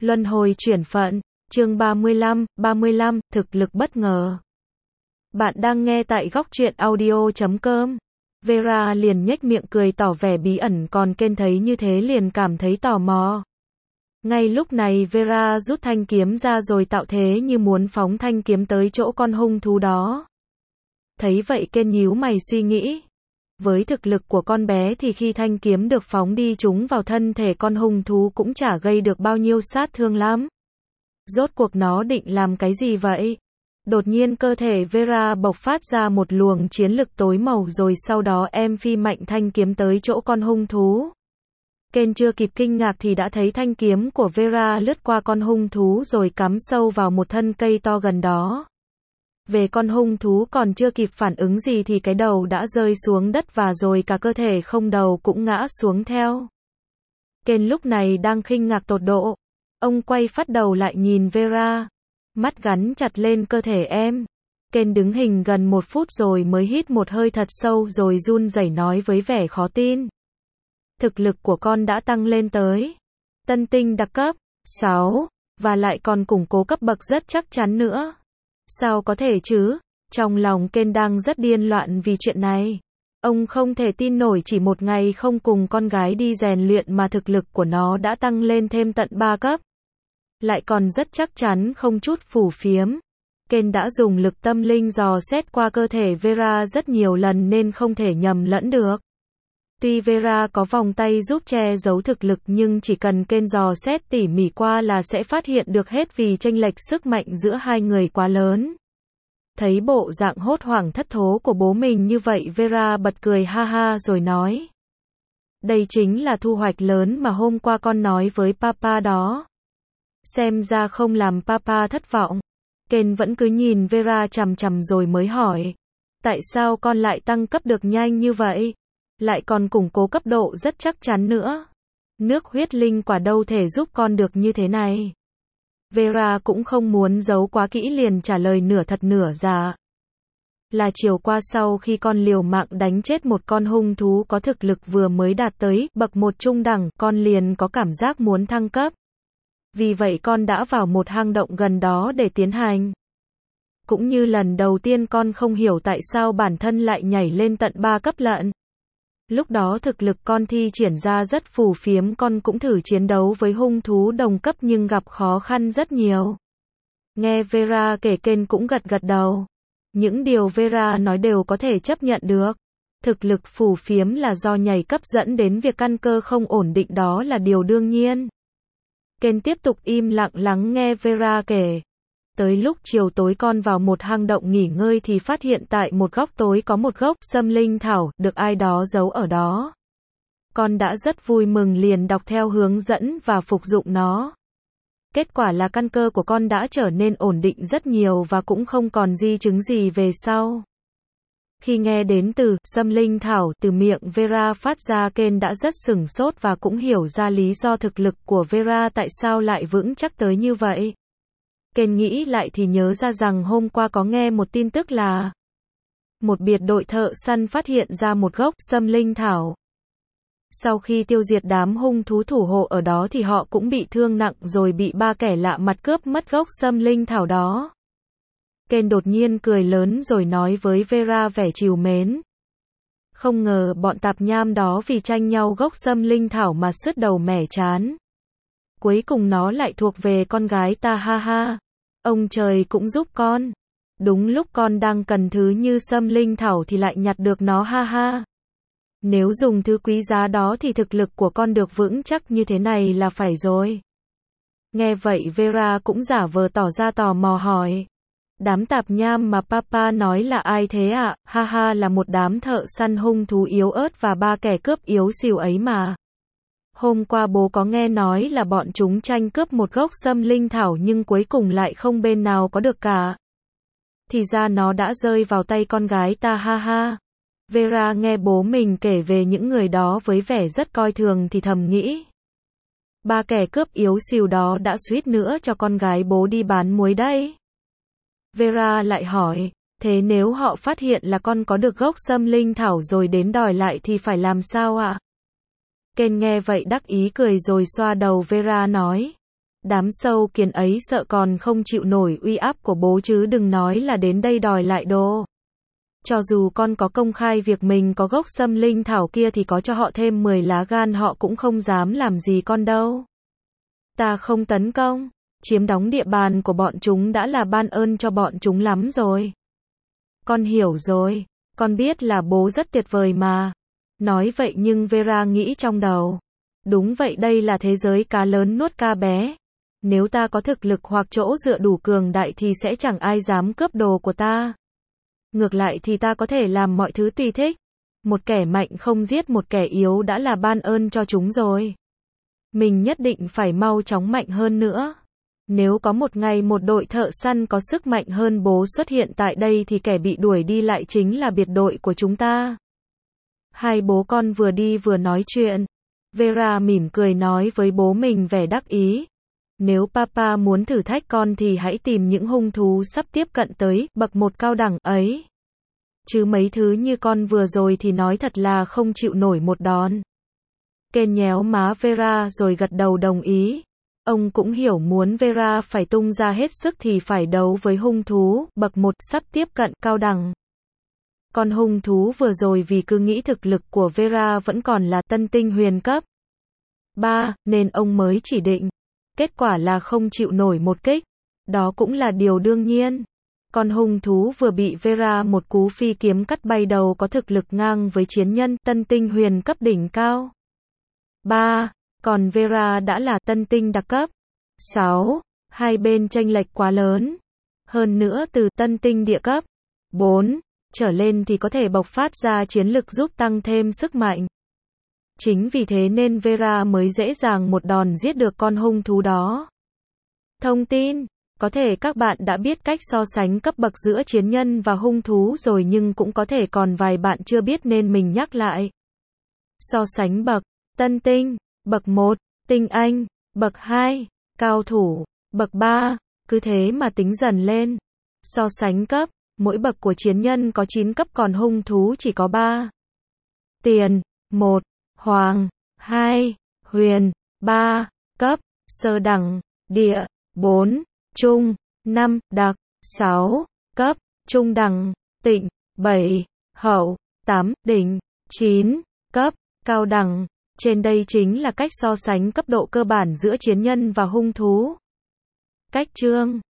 Luân hồi chuyển phận, chương 35, thực lực bất ngờ. Bạn đang nghe tại góc truyện audio.com. Vera liền nhếch miệng cười tỏ vẻ bí ẩn, còn Ken thấy như thế liền cảm thấy tò mò. Ngay lúc này Vera rút thanh kiếm ra rồi tạo thế như muốn phóng thanh kiếm tới chỗ con hung thú đó. Thấy vậy Ken nhíu mày suy nghĩ. Với thực lực của con bé thì khi thanh kiếm được phóng đi trúng vào thân thể con hung thú cũng chả gây được bao nhiêu sát thương lắm. Rốt cuộc nó định làm cái gì vậy? Đột nhiên cơ thể Vera bộc phát ra một luồng chiến lực tối màu rồi sau đó em phi mạnh thanh kiếm tới chỗ con hung thú. Ken chưa kịp kinh ngạc thì đã thấy thanh kiếm của Vera lướt qua con hung thú rồi cắm sâu vào một thân cây to gần đó. Về con hung thú còn chưa kịp phản ứng gì thì cái đầu đã rơi xuống đất và rồi cả cơ thể không đầu cũng ngã xuống theo. Ken lúc này đang kinh ngạc tột độ. Ông quay phát đầu lại nhìn Vera. Mắt gắn chặt lên cơ thể em. Ken đứng hình gần 1 phút rồi mới hít một hơi thật sâu rồi run rẩy nói với vẻ khó tin. Thực lực của con đã tăng lên tới tân tinh đặc cấp 6, và lại còn củng cố cấp bậc rất chắc chắn nữa. Sao có thể chứ? Trong lòng Ken đang rất điên loạn vì chuyện này. Ông không thể tin nổi chỉ một ngày không cùng con gái đi rèn luyện mà thực lực của nó đã tăng lên thêm tận 3 cấp. Lại còn rất chắc chắn không chút phù phiếm. Ken đã dùng lực tâm linh dò xét qua cơ thể Vera rất nhiều lần nên không thể nhầm lẫn được. Tuy Vera có vòng tay giúp che giấu thực lực nhưng chỉ cần Ken dò xét tỉ mỉ qua là sẽ phát hiện được hết vì chênh lệch sức mạnh giữa hai người quá lớn. Thấy bộ dạng hốt hoảng thất thố của bố mình như vậy Vera bật cười ha ha rồi nói. Đây chính là thu hoạch lớn mà hôm qua con nói với papa đó. Xem ra không làm papa thất vọng. Ken vẫn cứ nhìn Vera chằm chằm rồi mới hỏi. Tại sao con lại tăng cấp được nhanh như vậy? Lại còn củng cố cấp độ rất chắc chắn nữa. Nước huyết linh quả đâu thể giúp con được như thế này. Vera cũng không muốn giấu quá kỹ liền trả lời nửa thật nửa giả. Là chiều qua sau khi con liều mạng đánh chết một con hung thú có thực lực vừa mới đạt tới bậc 1 trung đẳng, con liền có cảm giác muốn thăng cấp. Vì vậy con đã vào một hang động gần đó để tiến hành. Cũng như lần đầu tiên con không hiểu tại sao bản thân lại nhảy lên tận 3 cấp lận. Lúc đó thực lực con thi triển ra rất phù phiếm, con cũng thử chiến đấu với hung thú đồng cấp nhưng gặp khó khăn rất nhiều. Nghe Vera kể Ken cũng gật gật đầu. Những điều Vera nói đều có thể chấp nhận được. Thực lực phù phiếm là do nhảy cấp dẫn đến việc căn cơ không ổn định, đó là điều đương nhiên. Ken tiếp tục im lặng lắng nghe Vera kể. Tới lúc chiều tối con vào một hang động nghỉ ngơi thì phát hiện tại một góc tối có một gốc sâm linh thảo, được ai đó giấu ở đó. Con đã rất vui mừng liền đọc theo hướng dẫn và phục dụng nó. Kết quả là căn cơ của con đã trở nên ổn định rất nhiều và cũng không còn di chứng gì về sau. Khi nghe đến từ sâm linh thảo từ miệng Vera phát ra, Ken đã rất sửng sốt và cũng hiểu ra lý do thực lực của Vera tại sao lại vững chắc tới như vậy. Ken nghĩ lại thì nhớ ra rằng hôm qua có nghe một tin tức là một biệt đội thợ săn phát hiện ra một gốc sâm linh thảo. Sau khi tiêu diệt đám hung thú thủ hộ ở đó thì họ cũng bị thương nặng rồi bị 3 kẻ lạ mặt cướp mất gốc sâm linh thảo đó. Ken đột nhiên cười lớn rồi nói với Vera vẻ trìu mến. Không ngờ bọn tạp nham đó vì tranh nhau gốc sâm linh thảo mà sứt đầu mẻ trán. Cuối cùng nó lại thuộc về con gái ta, ha ha. Ông trời cũng giúp con. Đúng lúc con đang cần thứ như sâm linh thảo thì lại nhặt được nó, ha ha. Nếu dùng thứ quý giá đó thì thực lực của con được vững chắc như thế này là phải rồi. Nghe vậy Vera cũng giả vờ tỏ ra tò mò hỏi. Đám tạp nham mà papa nói là ai thế ạ? Ha ha, là một đám thợ săn hung thú yếu ớt và 3 kẻ cướp yếu xìu ấy mà. Hôm qua bố có nghe nói là bọn chúng tranh cướp một gốc sâm linh thảo nhưng cuối cùng lại không bên nào có được cả. Thì ra nó đã rơi vào tay con gái ta, ha ha. Vera nghe bố mình kể về những người đó với vẻ rất coi thường thì thầm nghĩ. 3 kẻ cướp yếu xìu đó đã suýt nữa cho con gái bố đi bán muối đấy. Vera lại hỏi, thế nếu họ phát hiện là con có được gốc sâm linh thảo rồi đến đòi lại thì phải làm sao ạ? Ken nghe vậy đắc ý cười rồi xoa đầu Vera nói. Đám sâu kiến ấy sợ còn không chịu nổi uy áp của bố chứ đừng nói là đến đây đòi lại đồ. Cho dù con có công khai việc mình có gốc xâm linh thảo kia thì có cho họ thêm 10 lá gan họ cũng không dám làm gì con đâu. Ta không tấn công, chiếm đóng địa bàn của bọn chúng đã là ban ơn cho bọn chúng lắm rồi. Con hiểu rồi, con biết là bố rất tuyệt vời mà. Nói vậy nhưng Vera nghĩ trong đầu. Đúng vậy, đây là thế giới cá lớn nuốt cá bé. Nếu ta có thực lực hoặc chỗ dựa đủ cường đại thì sẽ chẳng ai dám cướp đồ của ta. Ngược lại thì ta có thể làm mọi thứ tùy thích. Một kẻ mạnh không giết một kẻ yếu đã là ban ơn cho chúng rồi. Mình nhất định phải mau chóng mạnh hơn nữa. Nếu có một ngày một đội thợ săn có sức mạnh hơn bố xuất hiện tại đây thì kẻ bị đuổi đi lại chính là biệt đội của chúng ta. Hai bố con vừa đi vừa nói chuyện. Vera mỉm cười nói với bố mình vẻ đắc ý. Nếu papa muốn thử thách con thì hãy tìm những hung thú sắp tiếp cận tới bậc 1 cao đẳng ấy. Chứ mấy thứ như con vừa rồi thì nói thật là không chịu nổi một đòn. Ken nhéo má Vera rồi gật đầu đồng ý. Ông cũng hiểu muốn Vera phải tung ra hết sức thì phải đấu với hung thú bậc 1 sắp tiếp cận cao đẳng. Con hung thú vừa rồi vì cứ nghĩ thực lực của Vera vẫn còn là tân tinh huyền cấp 3 nên ông mới chỉ định. Kết quả là không chịu nổi một kích. Đó cũng là điều đương nhiên. Con hung thú vừa bị Vera một cú phi kiếm cắt bay đầu có thực lực ngang với chiến nhân tân tinh huyền cấp đỉnh cao 3, còn Vera đã là tân tinh đặc cấp 6, hai bên chênh lệch quá lớn. Hơn nữa từ tân tinh địa cấp 4 trở lên thì có thể bộc phát ra chiến lực giúp tăng thêm sức mạnh. Chính vì thế nên Vera mới dễ dàng một đòn giết được con hung thú đó. Thông tin, có thể các bạn đã biết cách so sánh cấp bậc giữa chiến nhân và hung thú rồi nhưng cũng có thể còn vài bạn chưa biết nên mình nhắc lại. So sánh bậc, tân tinh, bậc 1, tinh anh, bậc 2, cao thủ, bậc 3, cứ thế mà tính dần lên. So sánh cấp, mỗi bậc của chiến nhân có 9 cấp còn hung thú chỉ có 3. Tiền, 1, hoàng, 2, huyền, 3, cấp, sơ đẳng, địa, 4, trung, 5, đặc, 6, cấp, trung đẳng, tịnh, 7, hậu, 8, đỉnh, 9, cấp, cao đẳng. Trên đây chính là cách so sánh cấp độ cơ bản giữa chiến nhân và hung thú. Cách chương